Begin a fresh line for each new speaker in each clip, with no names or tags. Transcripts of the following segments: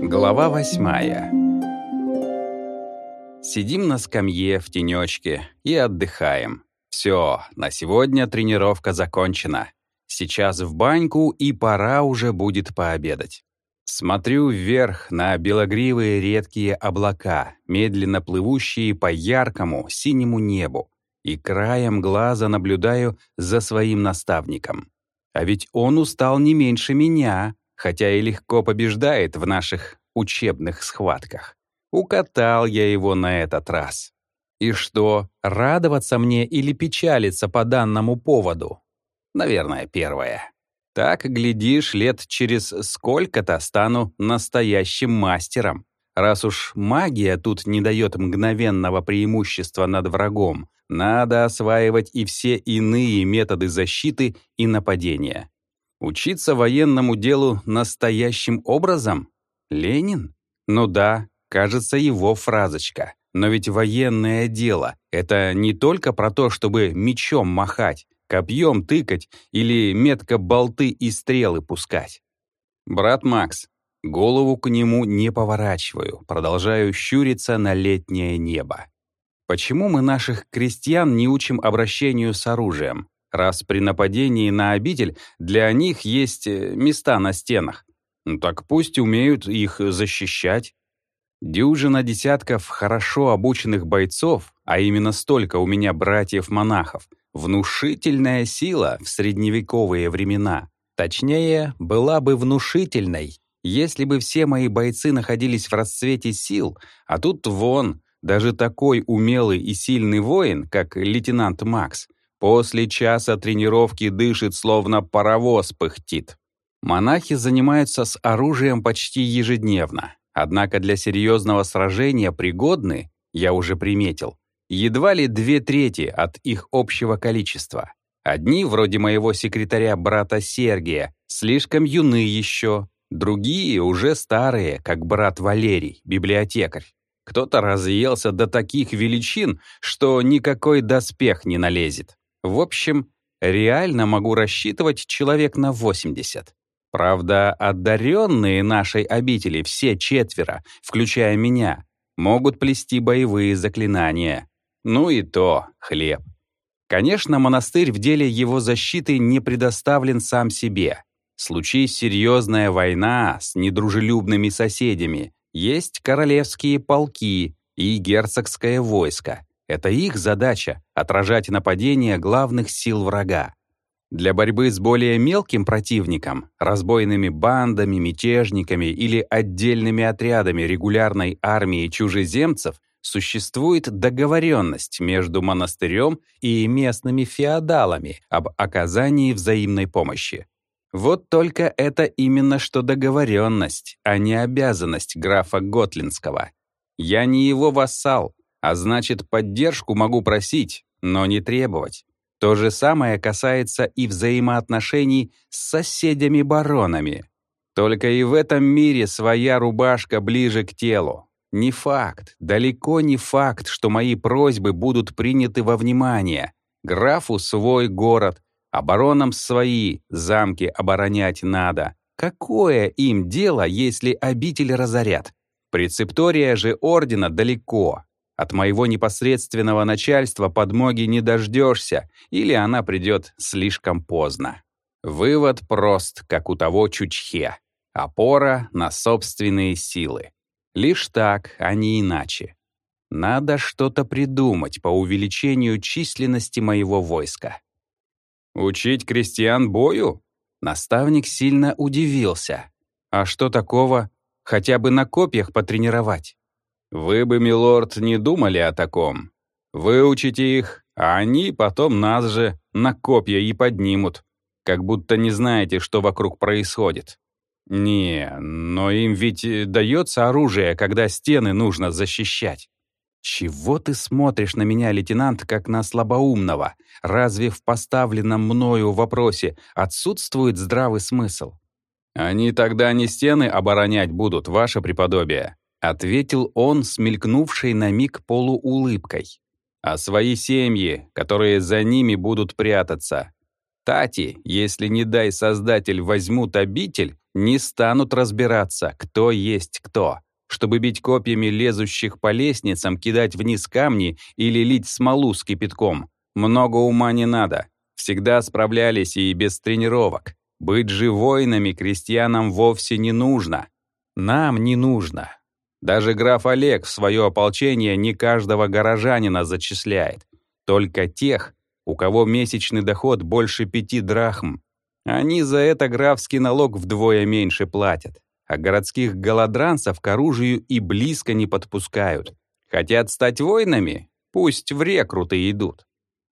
Глава 8. Сидим на скамье в тенечке и отдыхаем. Все, на сегодня тренировка закончена. Сейчас в баньку, и пора уже будет пообедать. Смотрю вверх на белогривые редкие облака, медленно плывущие по яркому синему небу, и краем глаза наблюдаю за своим наставником. А ведь он устал не меньше меня, хотя и легко побеждает в наших учебных схватках. Укатал я его на этот раз. И что, радоваться мне или печалиться по данному поводу? Наверное, первое. Так, глядишь, лет через сколько-то стану настоящим мастером. Раз уж магия тут не дает мгновенного преимущества над врагом, надо осваивать и все иные методы защиты и нападения. Учиться военному делу настоящим образом? Ленин? Ну да, кажется, его фразочка. Но ведь военное дело — это не только про то, чтобы мечом махать, копьем тыкать или метко болты и стрелы пускать. Брат Макс, голову к нему не поворачиваю, продолжаю щуриться на летнее небо. Почему мы наших крестьян не учим обращению с оружием? Раз при нападении на обитель для них есть места на стенах, ну так пусть умеют их защищать. Дюжина десятков хорошо обученных бойцов, а именно столько у меня братьев-монахов, внушительная сила в средневековые времена. Точнее, была бы внушительной, если бы все мои бойцы находились в расцвете сил, а тут вон, даже такой умелый и сильный воин, как лейтенант Макс, после часа тренировки дышит, словно паровоз пыхтит. Монахи занимаются с оружием почти ежедневно, однако для серьезного сражения пригодны, я уже приметил, едва ли 2/3 от их общего количества. Одни, вроде моего секретаря брата Сергия, слишком юны еще, другие уже старые, как брат Валерий, библиотекарь. Кто-то разъелся до таких величин, что никакой доспех не налезет. В общем, реально могу рассчитывать человек на 80. Правда, одаренные нашей обители все 4, включая меня, могут плести боевые заклинания. Ну и то хлеб. Конечно, монастырь в деле его защиты не предоставлен сам себе. Случись серьезная война с недружелюбными соседями, есть королевские полки и герцогское войско. Это их задача — отражать нападения главных сил врага. Для борьбы с более мелким противником, разбойными бандами, мятежниками или отдельными отрядами регулярной армии чужеземцев, существует договоренность между монастырем и местными феодалами об оказании взаимной помощи. Вот только это именно что договоренность, а не обязанность графа Готлинского. Я не его вассал, а значит, поддержку могу просить, но не требовать. То же самое касается и взаимоотношений с соседями-баронами. Только и в этом мире своя рубашка ближе к телу. Не факт, далеко не факт, что мои просьбы будут приняты во внимание. Графу свой город, а баронам свои замки оборонять надо. Какое им дело, если обитель разорят? Прецептория же ордена далеко. От моего непосредственного начальства подмоги не дождешься, или она придет слишком поздно. Вывод прост, как у того Чучхе. Опора на собственные силы. Лишь так, а не иначе. Надо что-то придумать по увеличению численности моего войска. «Учить крестьян бою?» Наставник сильно удивился. «А что такого? Хотя бы на копьях потренировать». «Вы бы, милорд, не думали о таком. Выучите их, а они потом нас же на копья и поднимут, как будто не знаете, что вокруг происходит. Не, но им ведь дается оружие, когда стены нужно защищать». «Чего ты смотришь на меня, лейтенант, как на слабоумного? Разве в поставленном мною вопросе отсутствует здравый смысл?» «Они тогда не стены оборонять будут, ваше преподобие», ответил он с мелькнувшей на миг полуулыбкой. «А свои семьи, которые за ними будут прятаться. Тати, если, не дай Создатель, возьмут обитель, Не станут разбираться, кто есть кто, чтобы бить копьями лезущих по лестницам, кидать вниз камни или лить смолу с кипятком. Много ума не надо. Всегда справлялись и без тренировок. Быть же воинами крестьянам вовсе не нужно. Нам не нужно. Даже граф Олег в свое ополчение не каждого горожанина зачисляет. Только тех, у кого месячный доход больше 5 драхм. Они за это графский налог вдвое меньше платят. А городских голодранцев к оружию и близко не подпускают. Хотят стать воинами? Пусть в рекруты идут.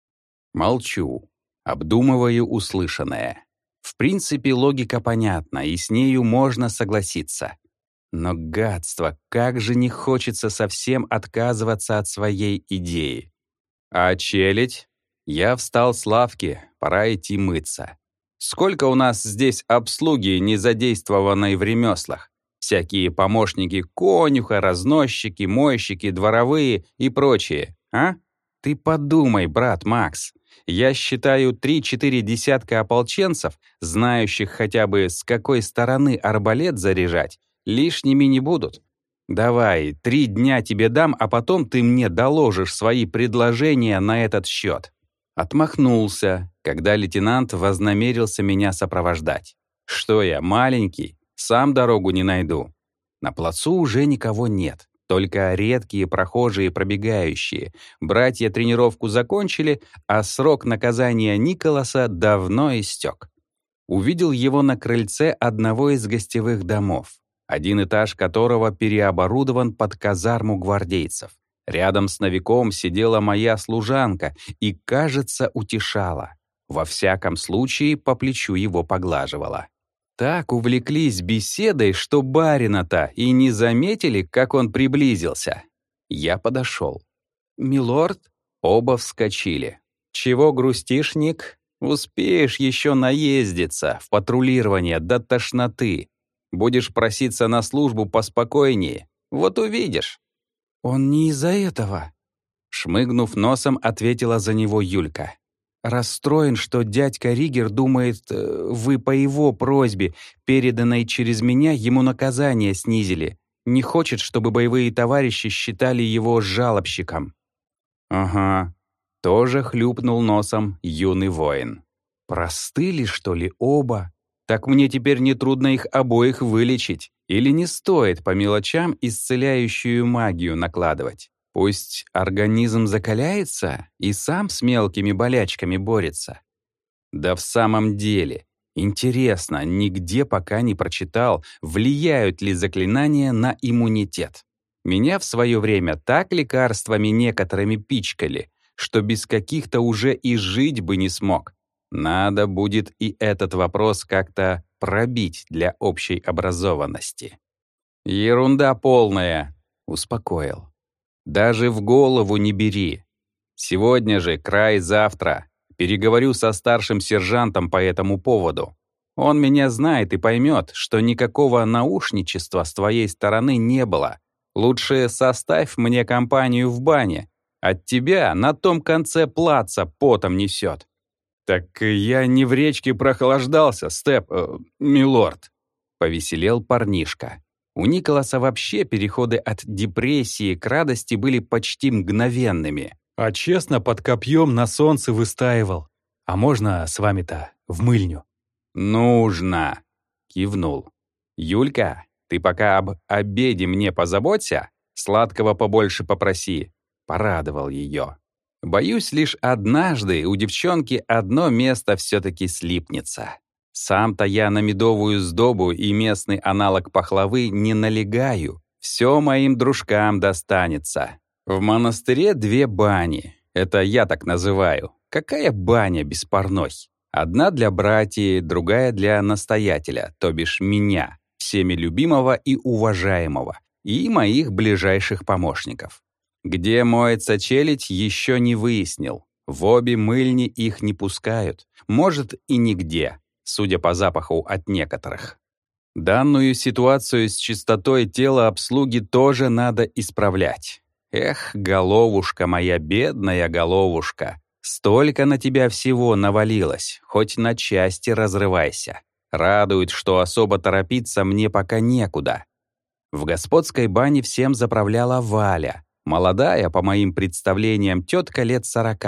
Молчу, обдумываю услышанное. В принципе, логика понятна, и с нею можно согласиться. Но гадство, как же не хочется совсем отказываться от своей идеи. А челядь? Я встал с лавки, пора идти мыться. Сколько у нас здесь обслуги, не задействованной в ремеслах? Всякие помощники конюха, разносчики, мойщики, дворовые и прочие, а? Ты подумай, брат Макс. Я считаю 3-4 десятка ополченцев, знающих хотя бы с какой стороны арбалет заряжать, лишними не будут. Давай, 3 дня тебе дам, а потом ты мне доложишь свои предложения на этот счет. Отмахнулся, когда лейтенант вознамерился меня сопровождать. Что я, маленький, сам дорогу не найду. На плацу уже никого нет, только редкие прохожие пробегающие. Братья тренировку закончили, а срок наказания Николаса давно истек. Увидел его на крыльце одного из гостевых домов, один этаж которого переоборудован под казарму гвардейцев. Рядом с новиком сидела моя служанка и, кажется, утешала. Во всяком случае, по плечу его поглаживала. Так увлеклись беседой, что барина-то и не заметили, как он приблизился. Я подошел. «Милорд?» Оба вскочили. «Чего грустишь, Ник? Успеешь еще наездиться в патрулирование до тошноты. Будешь проситься на службу поспокойнее. Вот увидишь». «Он не из-за этого», — шмыгнув носом, ответила за него Юлька. «Расстроен, что дядька Ригер думает, вы по его просьбе, переданной через меня, ему наказание снизили. Не хочет, чтобы боевые товарищи считали его жалобщиком». «Ага», — тоже хлюпнул носом юный воин. «Простыли, что ли, оба? Так мне теперь нетрудно их обоих вылечить. Или не стоит по мелочам исцеляющую магию накладывать? Пусть организм закаляется и сам с мелкими болячками борется». Да в самом деле, интересно, нигде пока не прочитал, влияют ли заклинания на иммунитет. Меня в свое время так лекарствами некоторыми пичкали, что без каких-то уже и жить бы не смог. Надо будет и этот вопрос как-то пробить для общей образованности. «Ерунда полная», — успокоил. «Даже в голову не бери. Сегодня же, край завтра. Переговорю со старшим сержантом по этому поводу. Он меня знает и поймет, что никакого наушничества с твоей стороны не было. Лучше составь мне компанию в бане. От тебя на том конце плаца потом несет». «Так я не в речке прохлаждался, милорд», — повеселел парнишка. У Николаса вообще переходы от депрессии к радости были почти мгновенными.
«А честно, под копьем на солнце выстаивал. А можно с вами-то в мыльню?»
«Нужно», — кивнул. «Юлька, ты пока об обеде мне позаботься, сладкого побольше попроси», — порадовал ее. Боюсь, лишь однажды у девчонки одно место все-таки слипнется. Сам-то я на медовую сдобу и местный аналог пахлавы не налегаю. Все моим дружкам достанется. В монастыре 2 бани. Это я так называю. Какая баня без парной? Одна для братьев, другая для настоятеля, то бишь меня, всеми любимого и уважаемого, и моих ближайших помощников. Где моется челядь, еще не выяснил. В обе мыльни их не пускают. Может, и нигде, судя по запаху от некоторых. Данную ситуацию с чистотой тела обслуги тоже надо исправлять. Эх, головушка моя, бедная головушка, столько на тебя всего навалилось, хоть на части разрывайся. Радует, что особо торопиться мне пока некуда. В господской бане всем заправляла Валя, молодая, по моим представлениям, тетка лет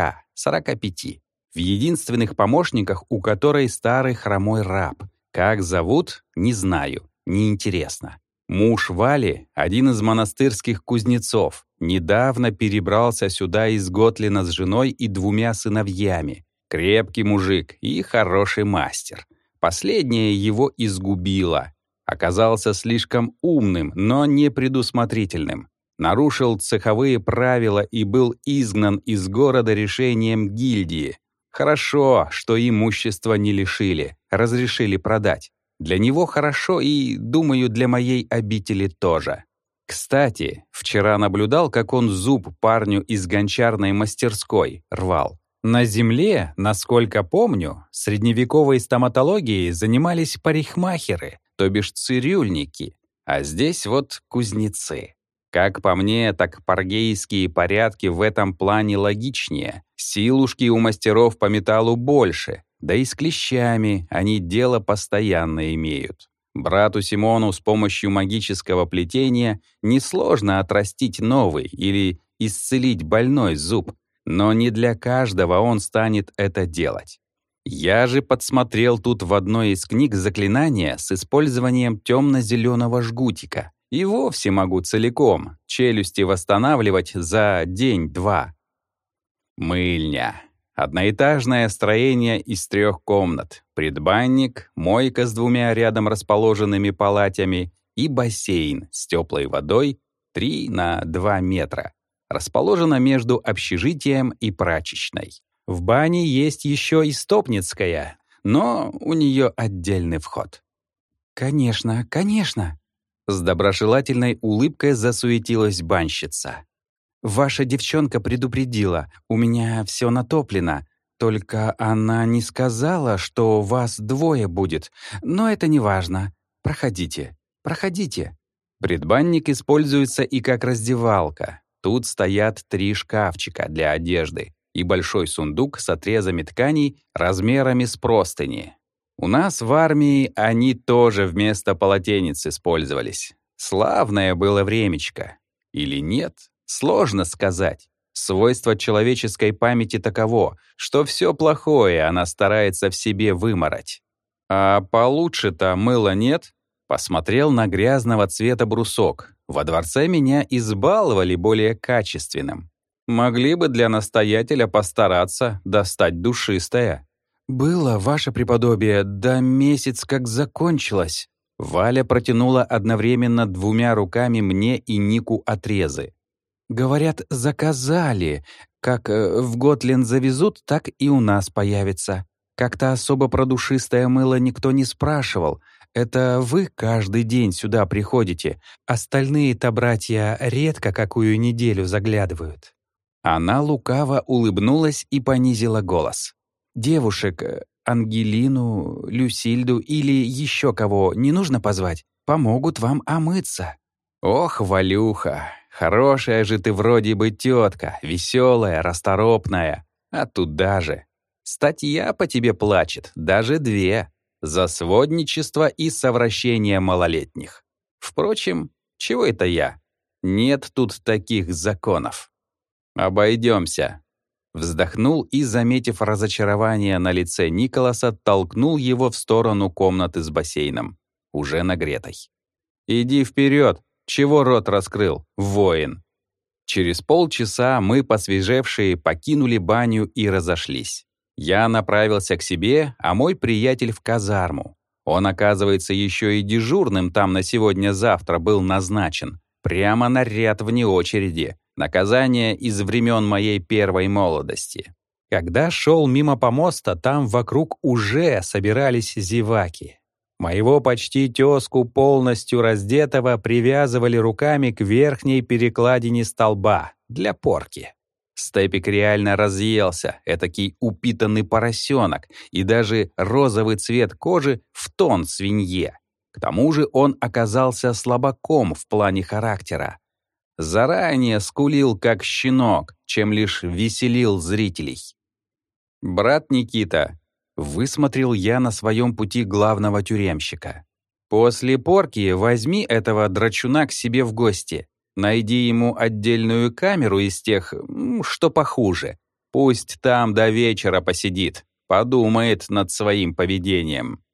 40-45, в единственных помощниках у которой старый хромой раб. Как зовут, не знаю, неинтересно. Муж Вали, один из монастырских кузнецов, недавно перебрался сюда из Готлина с женой и 2 сыновьями. Крепкий мужик и хороший мастер. Последнее его изгубило. Оказался слишком умным, но непредусмотрительным. Нарушил цеховые правила и был изгнан из города решением гильдии. Хорошо, что имущество не лишили, разрешили продать. Для него хорошо и, думаю, для моей обители тоже. Кстати, вчера наблюдал, как он зуб парню из гончарной мастерской рвал. На земле, насколько помню, средневековой стоматологией занимались парикмахеры, то бишь цирюльники, а здесь вот кузнецы. Как по мне, так паргейские порядки в этом плане логичнее. Силушки у мастеров по металлу больше, да и с клещами они дело постоянно имеют. Брату Симону с помощью магического плетения несложно отрастить новый или исцелить больной зуб, но не для каждого он станет это делать. Я же подсмотрел тут в одной из книг заклинания с использованием темно-зеленого жгутика. И вовсе могу целиком челюсти восстанавливать за день-два. Мыльня. Одноэтажное строение из 3 комнат. Предбанник, мойка с 2 рядом расположенными палатями и бассейн с теплой водой 3 на 2 метра. Расположена между общежитием и прачечной. В бане есть еще и стопницкая, но у нее отдельный вход. «Конечно, конечно!» С доброжелательной улыбкой засуетилась банщица. «Ваша девчонка предупредила, у меня все натоплено. Только она не сказала, что вас 2 будет. Но это не важно. Проходите, проходите». Предбанник используется и как раздевалка. Тут стоят 3 шкафчика для одежды и большой сундук с отрезами тканей размерами с простыни. У нас в армии они тоже вместо полотенец использовались. Славное было времечко. Или нет? Сложно сказать. Свойство человеческой памяти таково, что все плохое она старается в себе вымороть. А получше-то мыла нет? Посмотрел на грязного цвета брусок. Во дворце меня избаловали более качественным. Могли бы для настоятеля постараться достать душистое. «Было, ваше преподобие, да месяц как закончилось». Валя протянула одновременно 2 руками мне и Нику отрезы. «Говорят, заказали. Как в Готлин завезут, так и у нас появится. Как-то особо про душистое мыло никто не спрашивал. Это вы каждый день сюда приходите. Остальные-то братья редко какую неделю заглядывают». Она лукаво улыбнулась и понизила голос. «Девушек, Ангелину, Люсильду или еще кого не нужно позвать? Помогут вам омыться». «Ох, Валюха, хорошая же ты вроде бы тетка, веселая, расторопная. А тут даже. Статья по тебе плачет, даже 2. За сводничество и совращение малолетних. Впрочем, чего это я? Нет тут таких законов. Обойдемся». Вздохнул и, заметив разочарование на лице Николаса, толкнул его в сторону комнаты с бассейном, уже нагретой. «Иди вперед! Чего рот раскрыл, воин?» Через полчаса мы, посвежевшие, покинули баню и разошлись. Я направился к себе, а мой приятель в казарму. Он, оказывается, еще и дежурным там на сегодня-завтра был назначен. Прямо наряд вне очереди. Наказание из времен моей первой молодости. Когда шел мимо помоста, там вокруг уже собирались зеваки. Моего почти тезку, полностью раздетого, привязывали руками к верхней перекладине столба для порки. Степик реально разъелся, этакий упитанный поросенок, и даже розовый цвет кожи в тон свинье. К тому же он оказался слабаком в плане характера. Заранее скулил, как щенок, чем лишь веселил зрителей. «Брат Никита, Высмотрел я на своем пути главного тюремщика. После порки возьми этого драчуна к себе в гости. Найди ему отдельную камеру из тех, что похуже. Пусть там до вечера посидит, подумает над своим поведением.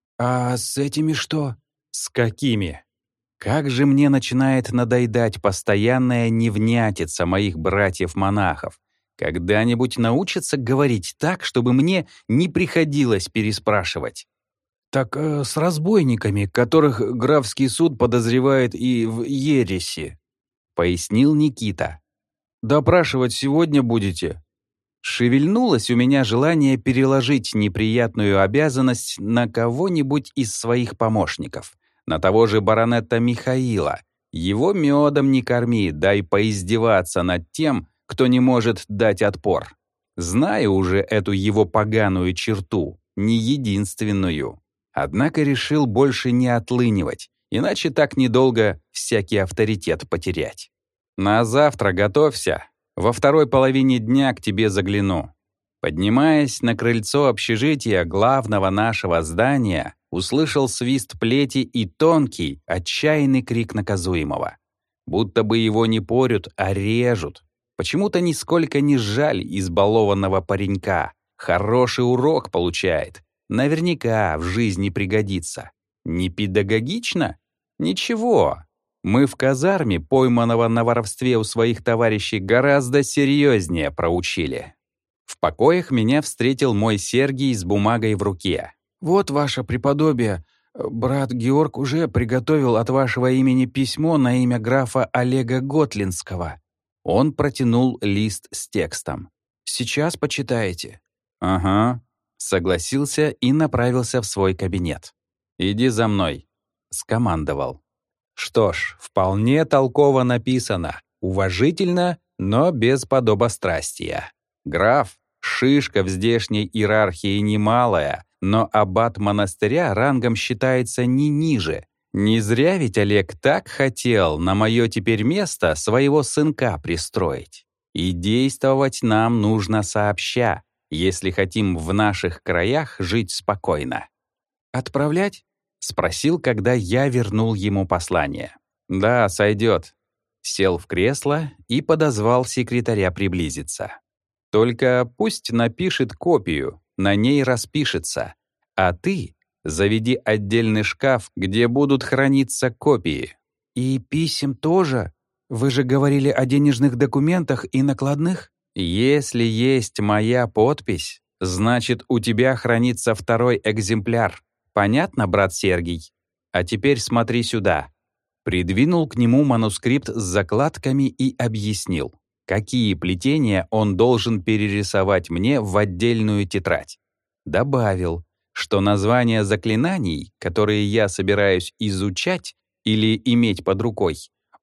А с этими что? С какими?
Как же мне начинает надоедать постоянная невнятица моих братьев-монахов. Когда-нибудь научатся говорить так, чтобы мне не приходилось переспрашивать.
Так с разбойниками, которых графский суд подозревает и в ереси,
пояснил Никита.
Допрашивать сегодня будете?
Шевельнулось у меня желание переложить неприятную обязанность на кого-нибудь из своих помощников. На того же баронета Михаила. Его медом не корми, дай поиздеваться над тем, кто не может дать отпор. Знаю уже эту его поганую черту, не единственную. Однако решил больше не отлынивать, иначе так недолго всякий авторитет потерять. На завтра готовься. Во второй половине дня к тебе загляну. Поднимаясь на крыльцо общежития главного нашего здания, услышал свист плети и тонкий, отчаянный крик наказуемого. Будто бы его не порют, а режут. Почему-то нисколько не жаль избалованного паренька. Хороший урок получает. Наверняка в жизни пригодится. Не педагогично? Ничего. Мы в казарме пойманного на воровстве у своих товарищей гораздо серьезнее проучили. В покоях меня встретил мой Сергий с бумагой в руке.
«Вот, ваше преподобие, брат Георг уже приготовил от вашего имени письмо на имя графа Олега Готлинского».
Он протянул лист с текстом.
«Сейчас почитаете».
«Ага», — согласился и направился в свой кабинет. «Иди за мной», — скомандовал. Что ж, вполне толково написано, уважительно, но без подобострастия. Граф — шишка в здешней иерархии немалая, но аббат монастыря рангом считается не ниже. Не зря ведь Олег так хотел на мое теперь место своего сынка пристроить. И действовать нам нужно сообща, если хотим в наших краях жить спокойно.
«Отправлять?»
— спросил, когда я вернул ему послание. «Да, сойдет». Сел в кресло и подозвал секретаря приблизиться. «Только пусть напишет копию, на ней распишется, а ты заведи отдельный шкаф, где будут храниться копии».
«И писем тоже? Вы же говорили о денежных документах и накладных?»
«Если есть моя подпись, значит, у тебя хранится второй экземпляр. Понятно, брат Сергий? А теперь смотри сюда». Придвинул к нему манускрипт с закладками и объяснил, какие плетения он должен перерисовать мне в отдельную тетрадь. Добавил, что названия заклинаний, которые я собираюсь изучать или иметь под рукой,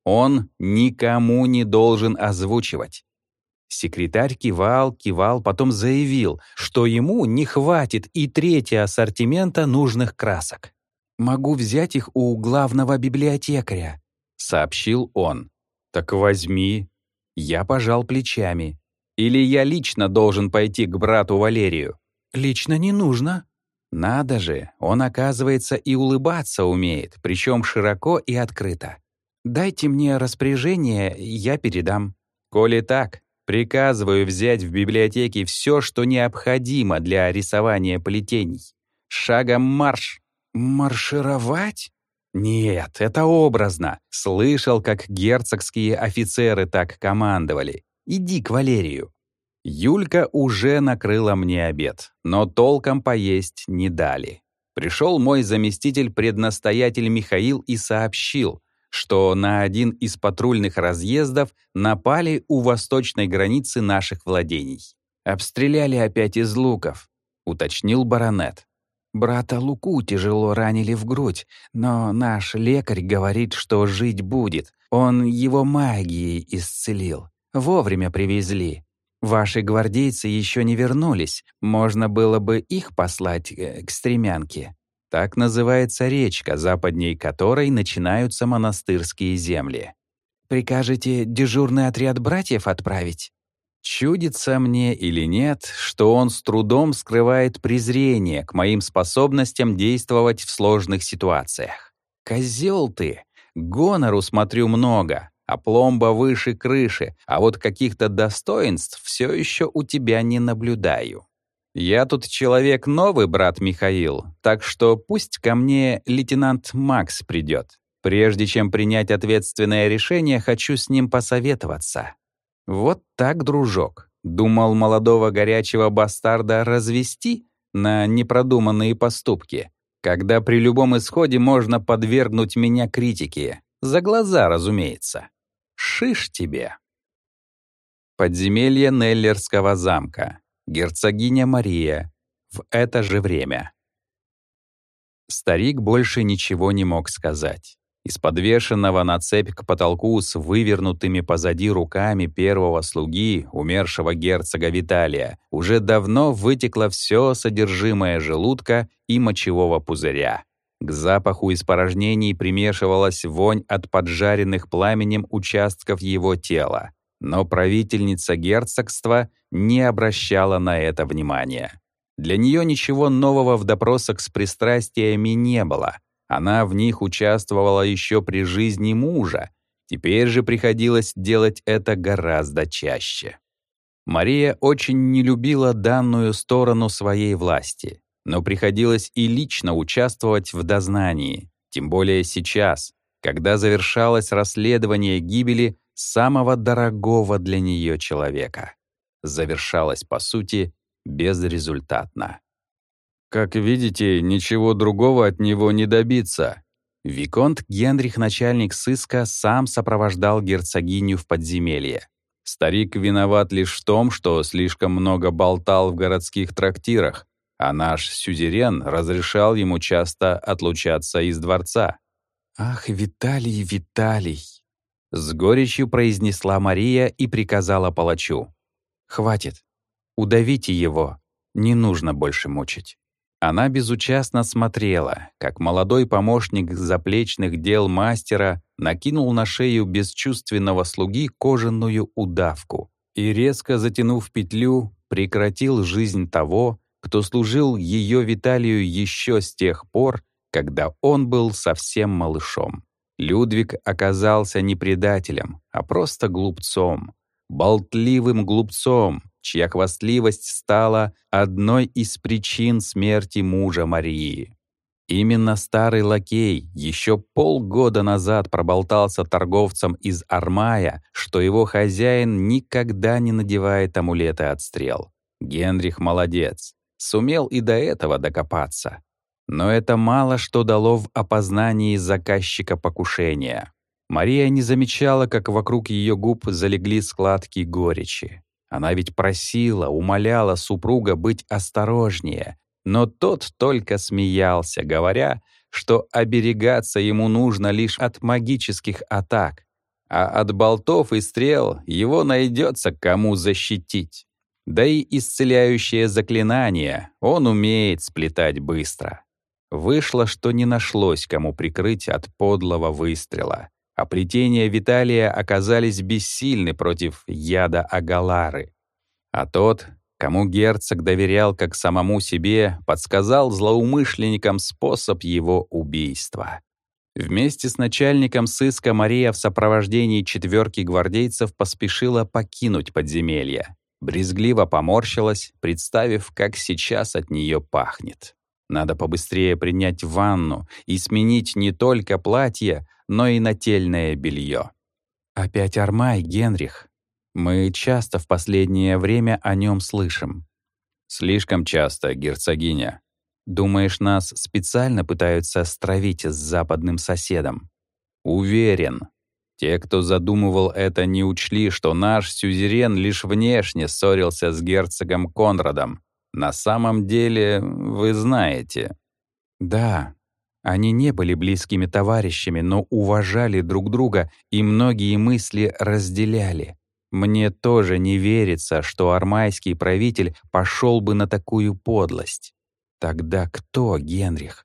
он никому не должен озвучивать. Секретарь кивал, потом заявил, что ему не хватит и третьего ассортимента нужных красок.
«Могу взять их у главного библиотекаря»,
— сообщил он. «Так возьми». Я пожал плечами. «Или я лично должен пойти к брату Валерию?»
«Лично не нужно».
Надо же, он, оказывается, и улыбаться умеет, причем широко и открыто. «Дайте мне распоряжение, я передам». «Коли так, приказываю взять в библиотеке все, что необходимо для рисования плетений. Шагом марш!»
«Маршировать?»
«Нет, это образно. Слышал, как герцогские офицеры так командовали. Иди к Валерию». Юлька уже накрыла мне обед, но толком поесть не дали. Пришел мой заместитель-преднастоятель Михаил и сообщил, что на один из патрульных разъездов напали у восточной границы наших владений. «Обстреляли опять из луков», — уточнил баронет.
«Брата Луку тяжело ранили в грудь, но наш лекарь говорит, что жить будет. Он его магией исцелил. Вовремя привезли. Ваши гвардейцы еще не вернулись. Можно было бы их послать к Стремянке».
Так называется речка, западней которой начинаются монастырские земли.
«Прикажете дежурный отряд братьев отправить?»
Чудится мне или нет, что он с трудом скрывает презрение к моим способностям действовать в сложных ситуациях. Козел ты! Гонору смотрю много, а пломба выше крыши, а вот каких-то достоинств все еще у тебя не наблюдаю. Я тут человек новый, брат Михаил, так что пусть ко мне лейтенант Макс придет. Прежде чем принять ответственное решение, хочу с ним посоветоваться. Вот так, дружок. Думал молодого горячего бастарда развести на непродуманные поступки, когда при любом исходе можно подвергнуть меня критике. За глаза, разумеется. Шиш тебе. Подземелье Неллерского замка. Герцогиня Мария. В это же время. Старик больше ничего не мог сказать. Из подвешенного на цепь к потолку с вывернутыми позади руками первого слуги, умершего герцога Виталия, уже давно вытекло все содержимое желудка и мочевого пузыря. К запаху испражнений примешивалась вонь от поджаренных пламенем участков его тела. Но правительница герцогства не обращала на это внимания. Для нее ничего нового в допросах с пристрастиями не было. Она в них участвовала еще при жизни мужа. Теперь же приходилось делать это гораздо чаще. Мария очень не любила данную сторону своей власти, но приходилось и лично участвовать в дознании, тем более сейчас, когда завершалось расследование гибели самого дорогого для нее человека. Завершалось, по сути, безрезультатно. Как видите, ничего другого от него не добиться. Виконт Генрих, начальник сыска, сам сопровождал герцогиню в подземелье. Старик виноват лишь в том, что слишком много болтал в городских трактирах, а наш сюзерен разрешал ему часто отлучаться из дворца.
«Ах, Виталий, Виталий!»
— с горечью произнесла Мария и приказала палачу.
«Хватит. Удавите его. Не нужно больше мучить».
Она безучастно смотрела, как молодой помощник заплечных дел мастера накинул на шею бесчувственного слуги кожаную удавку и, резко затянув петлю, прекратил жизнь того, кто служил ее Виталию еще с тех пор, когда он был совсем малышом. Людвиг оказался не предателем, а просто глупцом, болтливым глупцом, чья хвастливость стала одной из причин смерти мужа Марии. Именно старый лакей еще полгода назад проболтался торговцам из Армая, что его хозяин никогда не надевает амулеты от стрел. Генрих молодец, сумел и до этого докопаться. Но это мало что дало в опознании заказчика покушения. Мария не замечала, как вокруг ее губ залегли складки горечи. Она ведь просила, умоляла супруга быть осторожнее, но тот только смеялся, говоря, что оберегаться ему нужно лишь от магических атак, а от болтов и стрел его найдется кому защитить. Да и исцеляющее заклинание он умеет сплетать быстро. Вышло, что не нашлось кому прикрыть от подлого выстрела, а плетения Виталия оказались бессильны против яда Агалары. А тот, кому герцог доверял как самому себе, подсказал злоумышленникам способ его убийства. Вместе с начальником сыска Мария в сопровождении 4 гвардейцев поспешила покинуть подземелье. Брезгливо поморщилась, представив, как сейчас от нее пахнет. Надо побыстрее принять ванну и сменить не только платье, но и нательное белье.
«Опять Армай, Генрих. Мы часто в последнее время о нем слышим».
«Слишком часто, герцогиня».
«Думаешь, нас специально пытаются стравить с западным соседом?»
«Уверен. Те, кто задумывал это, не учли, что наш сюзерен лишь внешне ссорился с герцогом Конрадом. На самом деле, вы знаете».
«Да, они не были близкими товарищами, но уважали друг друга и многие мысли разделяли. Мне тоже не верится, что армайский правитель пошел бы на такую подлость. Тогда кто, Генрих?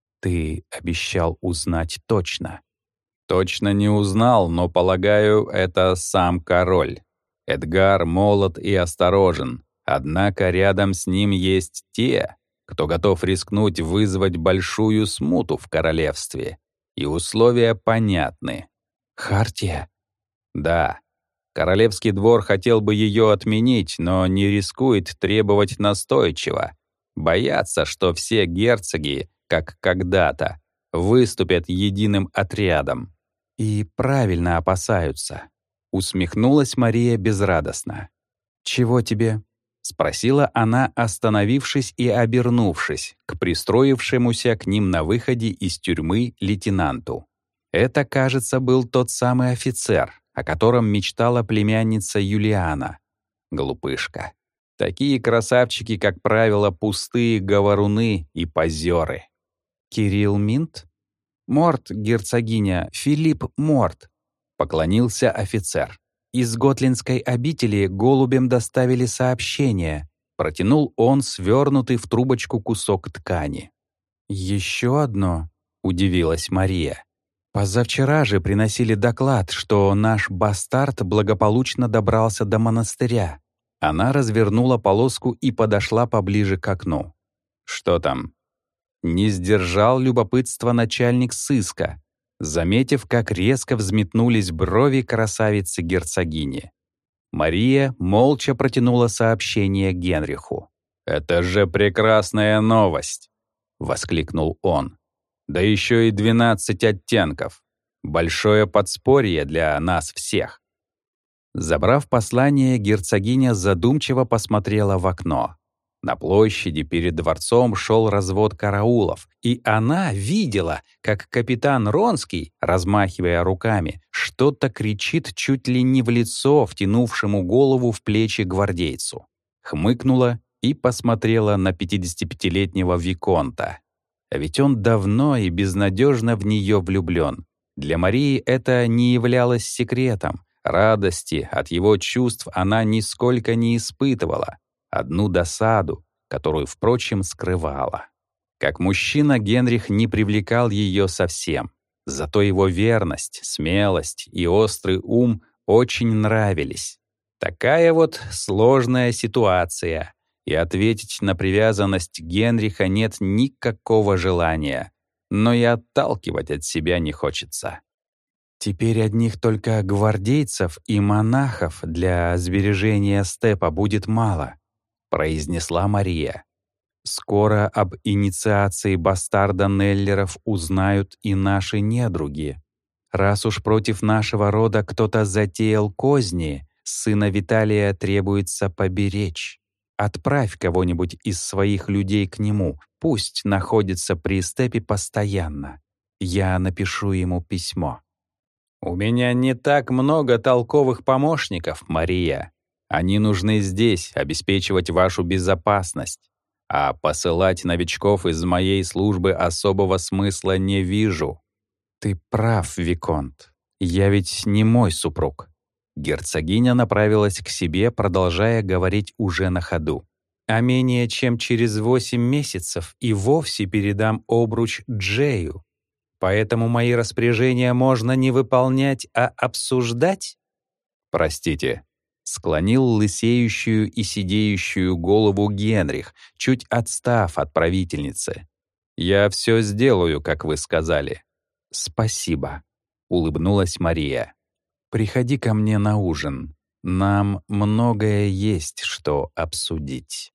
Ты обещал узнать точно».
«Точно не узнал, но, полагаю, это сам король». Эдгар молод и осторожен, однако рядом с ним есть те, кто готов рискнуть вызвать большую смуту в королевстве. И условия понятны.
Хартия?
Да, королевский двор хотел бы ее отменить, но не рискует требовать настойчиво. Боятся, что все герцоги, как когда-то, выступят единым отрядом.
И правильно опасаются. Усмехнулась Мария безрадостно. «Чего тебе?» — спросила она, остановившись и обернувшись к пристроившемуся к ним на выходе из тюрьмы лейтенанту. Это, кажется, был тот самый офицер, о котором мечтала племянница Юлиана. Глупышка. Такие красавчики, как правило, пустые говоруны и позеры. «Кирилл Минт?» «Морт, герцогиня, Филипп Морт», — поклонился офицер. «Из Готлинской обители голубем доставили сообщение», — протянул он свернутый в трубочку кусок ткани. «Еще одно?» — удивилась Мария. «Позавчера же приносили доклад, что наш бастард благополучно добрался до монастыря». Она развернула полоску и подошла поближе к окну.
Что там?
Не сдержал любопытства начальник сыска, заметив, как резко взметнулись брови красавицы-герцогини. Мария молча протянула сообщение Генриху.
«Это же прекрасная новость!» — воскликнул он. «Да еще и 12 оттенков. Большое подспорье для нас всех».
Забрав послание, герцогиня задумчиво посмотрела в окно. На площади перед дворцом шел развод караулов, и она видела, как капитан Ронский, размахивая руками, что-то кричит чуть ли не в лицо втянувшему голову в плечи гвардейцу. Хмыкнула и посмотрела на 55-летнего виконта. А ведь он давно и безнадежно в нее влюблен. Для Марии это не являлось секретом. Радости от его чувств она нисколько не испытывала. Одну досаду, которую, впрочем, скрывала. Как мужчина Генрих не привлекал ее совсем. Зато его верность, смелость и острый ум очень нравились. Такая вот сложная ситуация, и ответить на привязанность Генриха нет никакого желания, но и отталкивать от себя не хочется. Теперь одних только гвардейцев и монахов для сбережения степа будет мало, произнесла Мария. Скоро об инициации бастарда Неллеров узнают и наши недруги. Раз уж против нашего рода кто-то затеял козни, сына Виталия требуется поберечь. Отправь кого-нибудь из своих людей к нему, пусть находится при степе постоянно. Я напишу ему письмо. «У меня не так много толковых помощников, Мария. Они нужны здесь, обеспечивать вашу безопасность. А посылать новичков из моей службы особого смысла не вижу». «Ты прав, виконт. Я ведь не мой супруг». Герцогиня направилась к себе, продолжая говорить уже на ходу. «А менее чем через 8 месяцев и вовсе передам обруч Джею. Поэтому мои распоряжения можно не выполнять, а обсуждать?»
«Простите»,
— склонил лысеющую и сидеющую голову Генрих, чуть отстав от правительницы.
«Я все сделаю, как вы сказали».
«Спасибо», — улыбнулась Мария. «Приходи ко мне на ужин. Нам многое есть что обсудить».